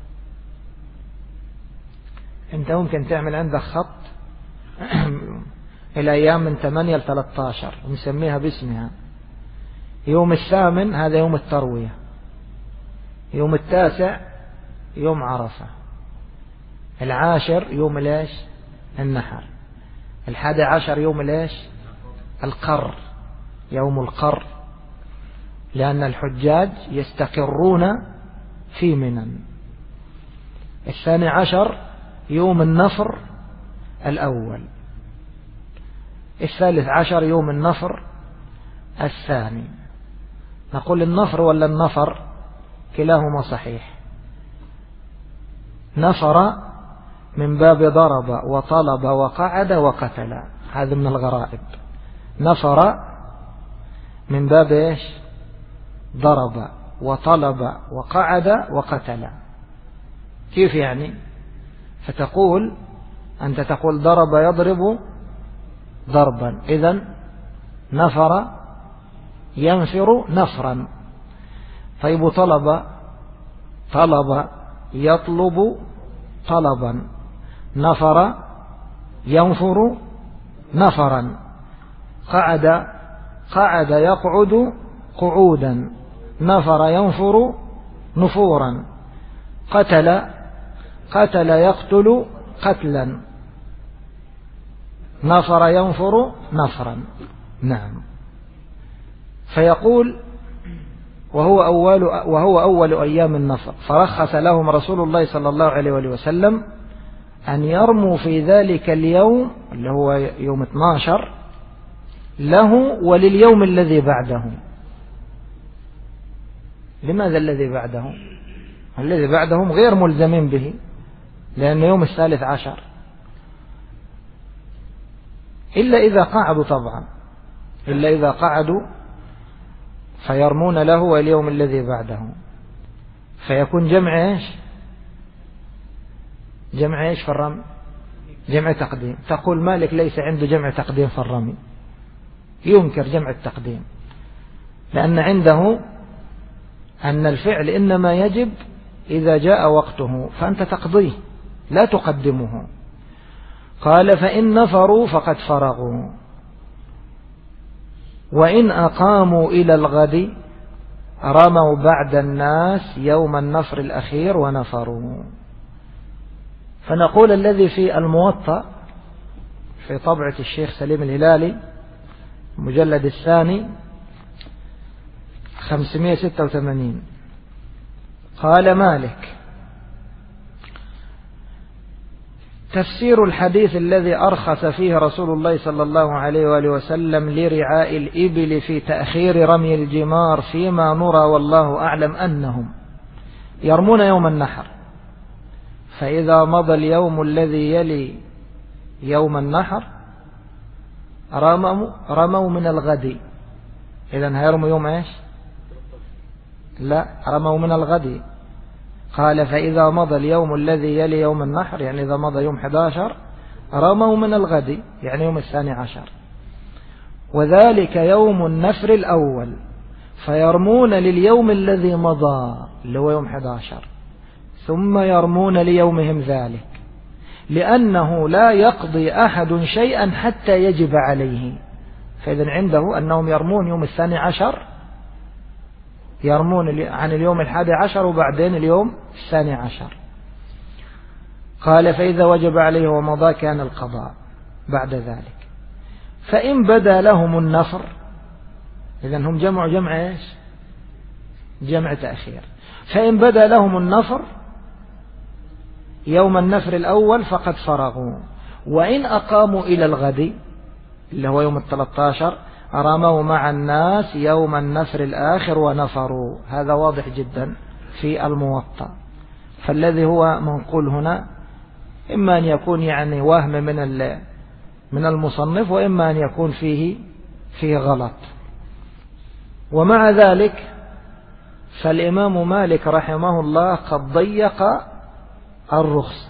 أنت ممكن تعمل عندك خط إلى أيام من 8 ل 13 ونسميها باسمها. يوم 8 هذا يوم التروية، يوم 9 يوم عرفة، 10 يوم ليش؟ النحر، 11 يوم ليش؟ القر، يوم القر، لأن الحجاج يستقرون في منى. 12 يوم النفر الأول، 13 يوم النفر الثاني. نقول النفر ولا النفر؟ كلاهما صحيح. نفر من باب ضرب وطلب وقعد وقتل، هذا من الغرائب. نفر من باب ايش؟ ضرب وطلب وقعد وقتل. كيف يعني؟ فتقول أنت تقول ضرب يضرب ضربا، إذن نفر ينفر نفرا. طيب طلب يطلب طلبا، نفر ينفر نفرا. قعد يقعد قعودا، نفر ينفر نفورا، قتل يقتل قتلا، نفر ينفر نفرا. نعم. فيقول وهو أول أيام النفر، فرخص لهم رسول الله صلى الله عليه وسلم أن يرموا في ذلك اليوم اللي هو يوم 12 له ولليوم الذي بعده. لماذا الذي بعده؟ الذي بعدهم غير ملزمين به، لأن يوم 13 إلا إذا قعدوا، طبعا إلا إذا قعدوا فيرمون له واليوم الذي بعده، فيكون جمع إيش؟ جمع إيش في الرمي؟ جمع تقديم. تقول مالك ليس عنده جمع تقديم في الرمي، ينكر جمع التقديم، لأن عنده أن الفعل إنما يجب إذا جاء وقته، فأنت تقضيه لا تقدمه. قال فإن نفروا فقد فرغوا، وإن أقاموا إلى الغد رموا بعد الناس يوم النفر الأخير ونفروا. فنقول الذي في الموطأ في طبعة الشيخ سليم الهلالي مجلد الثاني 586 قال مالك: تفسير الحديث الذي أرخص فيه رسول الله صلى الله عليه وآله وسلم لرعاء الإبل في تأخير رمي الجمار فيما نرى والله أعلم أنهم يرمون يوم النحر، فإذا مضى اليوم الذي يلي يوم النحر رموا من الغد. إذن هيرموا يوم إيش؟ لا، رموا من الغد. قال فإذا مضى اليوم الذي يلي يوم النحر، يعني إذا مضى يوم 11 رموا من الغد، يعني يوم 12، وذلك يوم النفر الأول، فيرمون لليوم الذي مضى اللي هو يوم 11، ثم يرمون ليومهم ذلك، لأنه لا يقضي أحد شيئا حتى يجب عليه. فإذن عنده أنهم يرمون يوم 12، يرمون عن اليوم 11 وبعدين اليوم 12. قال فإذا وجب عليه ومضى كان القضاء بعد ذلك. فإن بدا لهم النفر، إذن هم جمع إيش؟ جمع تأخير. فإن بدا لهم النفر يوم النفر الأول فقد فرغوا، وإن أقاموا إلى الغد اللي هو يوم 13 رموا مع الناس يوم النفر الآخر ونفروا. هذا واضح جدا في الموطأ. فالذي هو منقول هنا إما أن يكون يعني وهم من المصنف، وإما أن يكون فيه غلط. ومع ذلك فالإمام مالك رحمه الله قد ضيق الرخصة،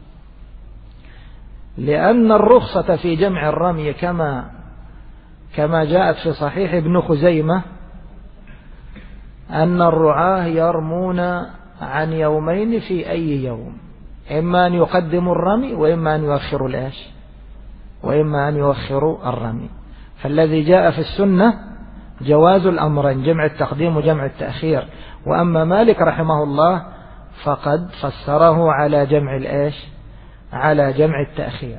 لأن الرخصة في جمع الرمي كما جاءت في صحيح ابن خزيمة أن الرعاة يرمون عن يومين في أي يوم، إما أن يقدموا الرمي وإما أن يؤخروا الإيش، وإما أن يؤخروا الرمي. فالذي جاء في السنة جواز الأمرين، جمع التقديم وجمع التأخير. وأما مالك رحمه الله فقد فسره على جمع الإيش، على جمع التأخير.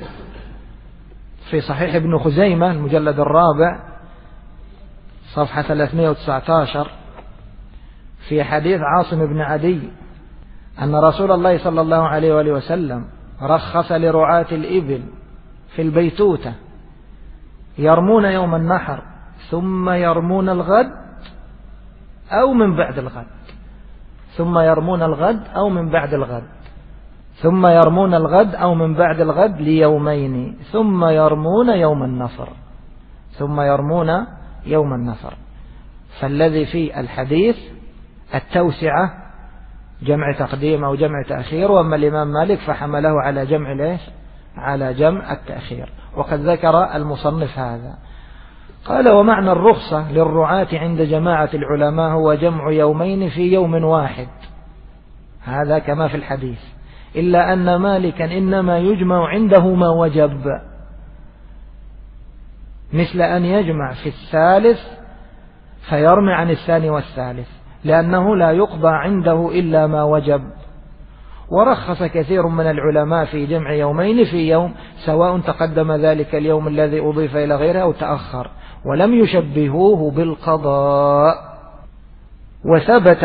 في صحيح ابن خزيمة المجلد الرابع صفحة 319 في حديث عاصم بن عدي أن رسول الله صلى الله عليه وآله وسلم رخص لرعاة الإبل في البيتوتة يرمون يوم النحر ثم يرمون الغد أو من بعد الغد، ثم يرمون الغد أو من بعد الغد، ثم يرمون الغد أو من بعد الغد ليومين، ثم يرمون يوم النفر، ثم يرمون يوم النفر. فالذي في الحديث التوسعة جمع تقديم أو جمع تأخير، وأما الإمام مالك فحمله على جمع ليش، على جمع التأخير. وقد ذكر المصنف هذا. قال ومعنى الرخصة للرعاة عند جماعة العلماء هو جمع يومين في يوم واحد، هذا كما في الحديث، إلا أن مالكا إنما يجمع عنده ما وجب، مثل أن يجمع في الثالث فيرمي عن الثاني والثالث، لأنه لا يقضى عنده إلا ما وجب. ورخص كثير من العلماء في جمع يومين في يوم، سواء تقدم ذلك اليوم الذي أضيف إلى غيره أو تأخر، ولم يشبهوه بالقضاء. وثبت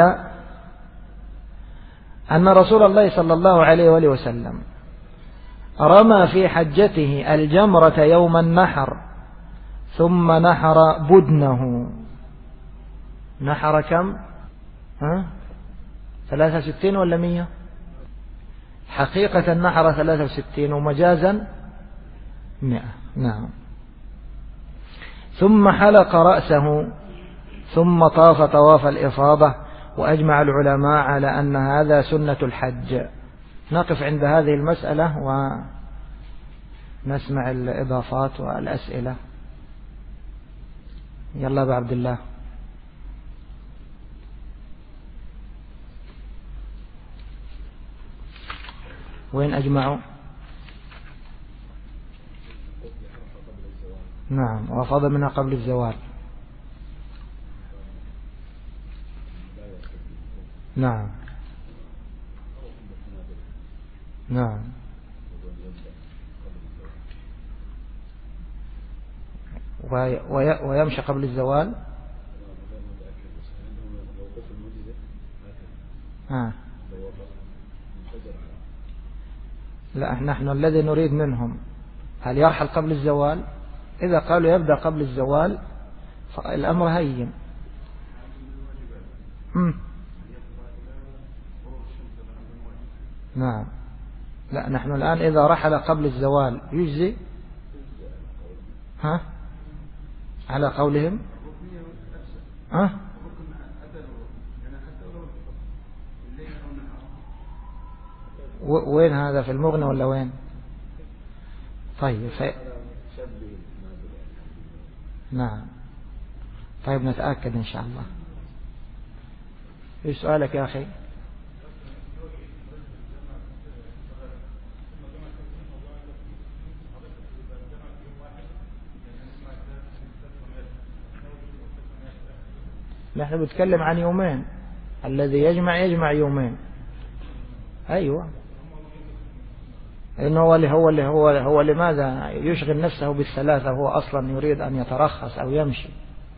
أن رسول الله صلى الله عليه وآله وسلم رمى في حجته الجمرة يوم النحر، ثم نحر بدنه. نحر كم؟ 63 ولا 100؟ حقيقة نحر 63 ومجازا 100. نعم. ثم حلق رأسه ثم طاف طواف الإفاضة. وأجمع العلماء على أن هذا سنة الحج. نقف عند هذه المسألة ونسمع الإضافات والأسئلة. يلا أبا عبد الله. وين أجمعوا؟ نعم. وأفاض منها قبل الزوال. نعم. نعم. ويمشي قبل الزوال. لا، نحن الذي نريد منهم هل يرحل قبل الزوال؟ إذا قالوا يبدأ قبل الزوال فالأمر هين. نعم. لا، نحن الآن إذا رحل قبل الزوال يجزي على قولهم. وين هذا، في المغنى ولا وين؟ طيب نعم. طيب نتأكد إن شاء الله. ايش سؤالك يا أخي؟ نحن بنتكلم عن يومين. الذي يجمع يومين. أيوة. إنه هو لماذا يشغل نفسه بالثلاثة؟ هو أصلا يريد أن يترخص أو يمشي.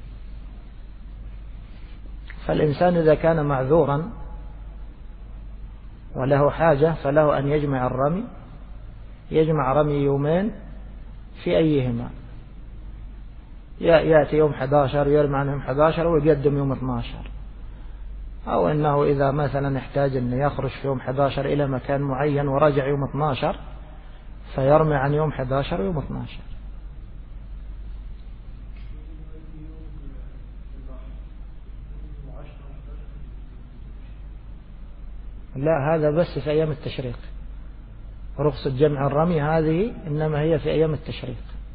فالإنسان إذا كان معذورا وله حاجة فله أن يجمع الرمي. يجمع رمي يومين في أيهما. يأتي يوم 11 يرمي عنه يوم 11 ويقدم يوم 12، أو أنه إذا مثلا احتاج أن يخرج في يوم 11 إلى مكان معين ورجع يوم 12 فيرمي عن يوم 11 ويوم 12. لا، هذا بس في أيام التشريق. رخصة جمع الرمي هذه إنما هي في أيام التشريق.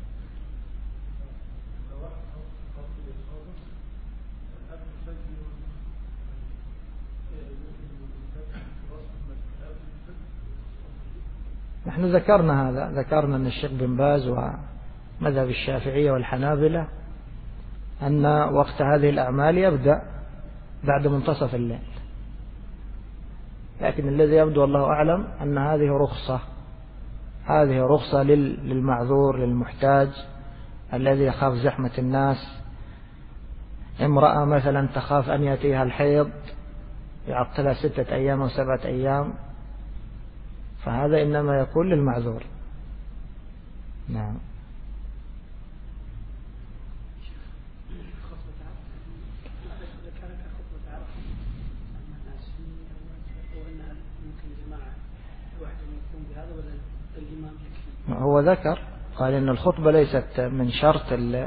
نحن ذكرنا هذا، ذكرنا أن الشيخ بن باز ومذهب الشافعية والحنابلة أن وقت هذه الأعمال يبدأ بعد منتصف الليل. لكن الذي يبدو والله أعلم أن هذه رخصة للمعذور للمحتاج الذي يخاف زحمة الناس. امرأة مثلا تخاف أن يأتيها الحيض يعطلها 6 أيام أو 7 أيام، فهذا إنما يكون للمعذور. نعم. هو ذكر قال إن الخطبة ليست من شرط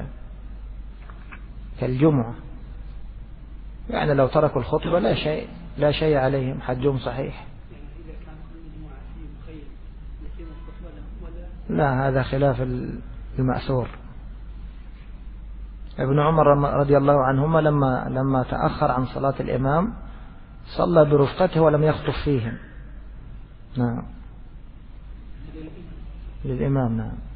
كالجمعة، يعني لو تركوا الخطبة لا شيء عليهم، حجهم صحيح. لا، هذا خلاف المأثور. ابن عمر رضي الله عنهما لما تأخر عن صلاة الإمام صلى برفقته ولم يخطب فيهم. نعم. للإمام. نعم.